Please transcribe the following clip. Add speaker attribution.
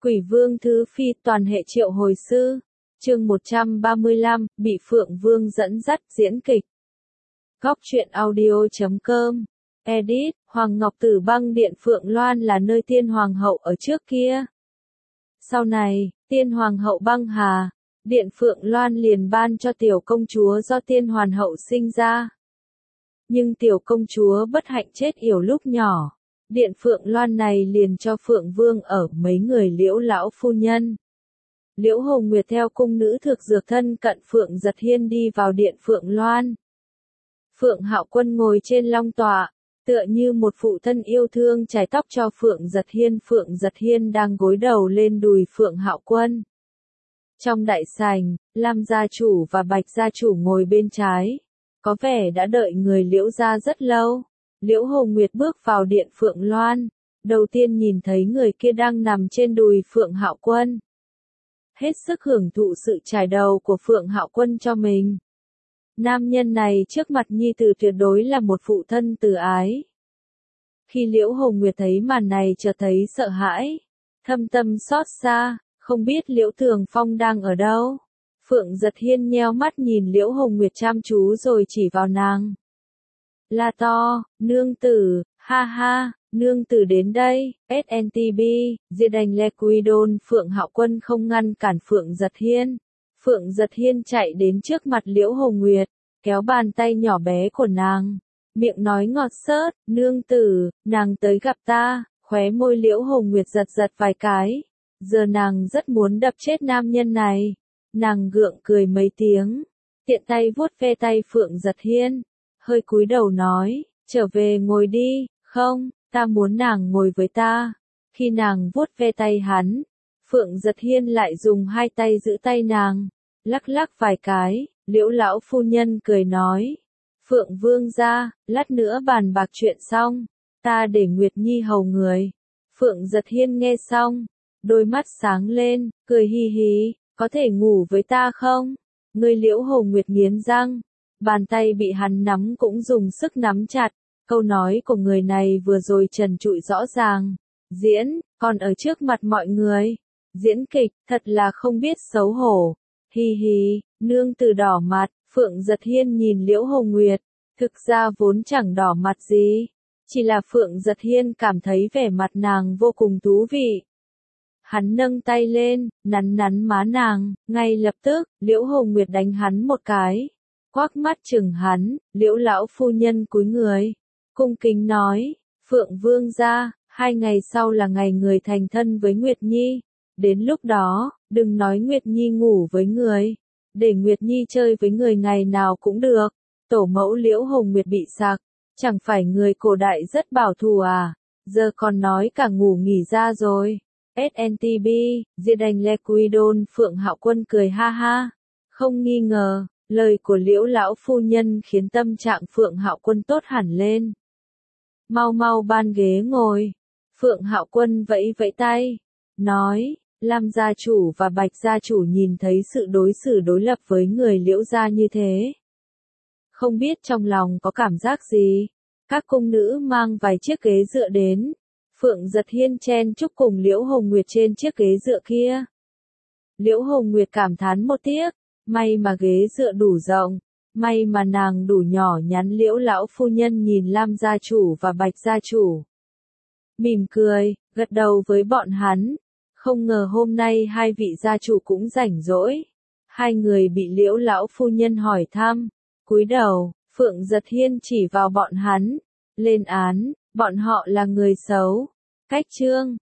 Speaker 1: Quỷ Vương Thứ Phi toàn hệ triệu hồi sư. Chương 135, bị Phượng Vương dẫn dắt diễn kịch. Góc truyện audio.com. Edit, Hoàng Ngọc Tử Băng Điện Phượng Loan là nơi Tiên Hoàng hậu ở trước kia. Sau này, Tiên Hoàng hậu băng hà, Điện Phượng Loan liền ban cho tiểu công chúa do Tiên Hoàn hậu sinh ra. Nhưng tiểu công chúa bất hạnh chết yểu lúc nhỏ. Điện Phượng Loan này liền cho Phượng Vương ở mấy người Liễu lão phu nhân. Liễu Hồng Nguyệt theo cung nữ thực dược thân cận Phượng Giật Hiên đi vào Điện Phượng Loan. Phượng Hạo Quân ngồi trên long tọa, tựa như một phụ thân yêu thương chải tóc cho Phượng Giật Hiên. Phượng Giật Hiên đang gối đầu lên đùi Phượng Hạo Quân. Trong đại sảnh, Lam gia chủ và Bạch gia chủ ngồi bên trái. Có vẻ đã đợi người Liễu gia rất lâu. Liễu Hồng Nguyệt bước vào Điện Phượng Loan, đầu tiên nhìn thấy người kia đang nằm trên đùi Phượng Hạo Quân. Hết sức hưởng thụ sự trải đầu của Phượng Hạo Quân cho mình. Nam nhân này trước mặt nhi tử tuyệt đối là một phụ thân từ ái. Khi Liễu Hồng Nguyệt thấy màn này chợt thấy sợ hãi, thâm tâm xót xa, không biết Liễu Thường Phong đang ở đâu. Phượng Giật Hiên nheo mắt nhìn Liễu Hồng Nguyệt chăm chú rồi chỉ vào nàng. La to, nương tử, ha ha, nương tử đến đây, SNTB, Diệt Đành Le Quidon. Phượng Hạo Quân không ngăn cản Phượng Giật Hiên. Phượng Giật Hiên chạy đến trước mặt Liễu Hồng Nguyệt, kéo bàn tay nhỏ bé của nàng, miệng nói ngọt xớt, nương tử, nàng tới gặp ta. Khóe môi Liễu Hồng Nguyệt giật giật vài cái, giờ nàng rất muốn đập chết nam nhân này. Nàng gượng cười mấy tiếng, tiện tay vuốt ve tay Phượng Giật Hiên, hơi cúi đầu nói, trở về ngồi đi. Không, ta muốn nàng ngồi với ta. Khi nàng vuốt ve tay hắn, Phượng Giật Hiên lại dùng hai tay giữ tay nàng, lắc lắc vài cái. Liễu lão phu nhân cười nói, Phượng Vương gia, lát nữa bàn bạc chuyện xong, ta để Nguyệt Nhi hầu người. Phượng Giật Hiên nghe xong, đôi mắt sáng lên, cười hi hí, có thể ngủ với ta không? Người Liễu Hồng Nguyệt nghiến răng, bàn tay bị hắn nắm cũng dùng sức nắm chặt. Câu nói của người này vừa rồi trần trụi rõ ràng, diễn, còn ở trước mặt mọi người, diễn kịch, thật là không biết xấu hổ. Hi hi, nương tử đỏ mặt. Phượng Giật Hiên nhìn Liễu Hồng Nguyệt, thực ra vốn chẳng đỏ mặt gì, chỉ là Phượng Giật Hiên cảm thấy vẻ mặt nàng vô cùng thú vị. Hắn nâng tay lên, nắn nắn má nàng, ngay lập tức, Liễu Hồng Nguyệt đánh hắn một cái, quắc mắt chừng hắn. Liễu lão phu nhân cúi người, cung kính nói, Phượng Vương gia, 2 ngày sau là ngày người thành thân với Nguyệt Nhi. Đến lúc đó, đừng nói Nguyệt Nhi ngủ với người, để Nguyệt Nhi chơi với người ngày nào cũng được. Tổ mẫu Liễu Hồng Nguyệt bị sặc, chẳng phải người cổ đại rất bảo thủ à, giờ còn nói cả ngủ nghỉ ra rồi. SNTB, Diệt Đành Le Quidon. Phượng Hạo Quân cười ha ha, không nghi ngờ, lời của Liễu lão phu nhân khiến tâm trạng Phượng Hạo Quân tốt hẳn lên. Mau mau ban ghế ngồi. Phượng Hạo Quân vẫy vẫy tay, nói, Lam gia chủ và Bạch gia chủ nhìn thấy sự đối xử đối lập với người Liễu gia như thế, không biết trong lòng có cảm giác gì. Các cung nữ mang vài chiếc ghế dựa đến. Phượng Giật Hiên chen chúc cùng Liễu Hồng Nguyệt trên chiếc ghế dựa kia. Liễu Hồng Nguyệt cảm thán một tiếc, may mà ghế dựa đủ rộng, may mà nàng đủ nhỏ nhắn. Liễu lão phu nhân nhìn Lam gia chủ và Bạch gia chủ, mỉm cười, gật đầu với bọn hắn. Không ngờ hôm nay hai vị gia chủ cũng rảnh rỗi. Hai người bị Liễu lão phu nhân hỏi thăm, cúi đầu. Phượng Giật Hiên chỉ vào bọn hắn, lên án, bọn họ là người xấu. Cách chương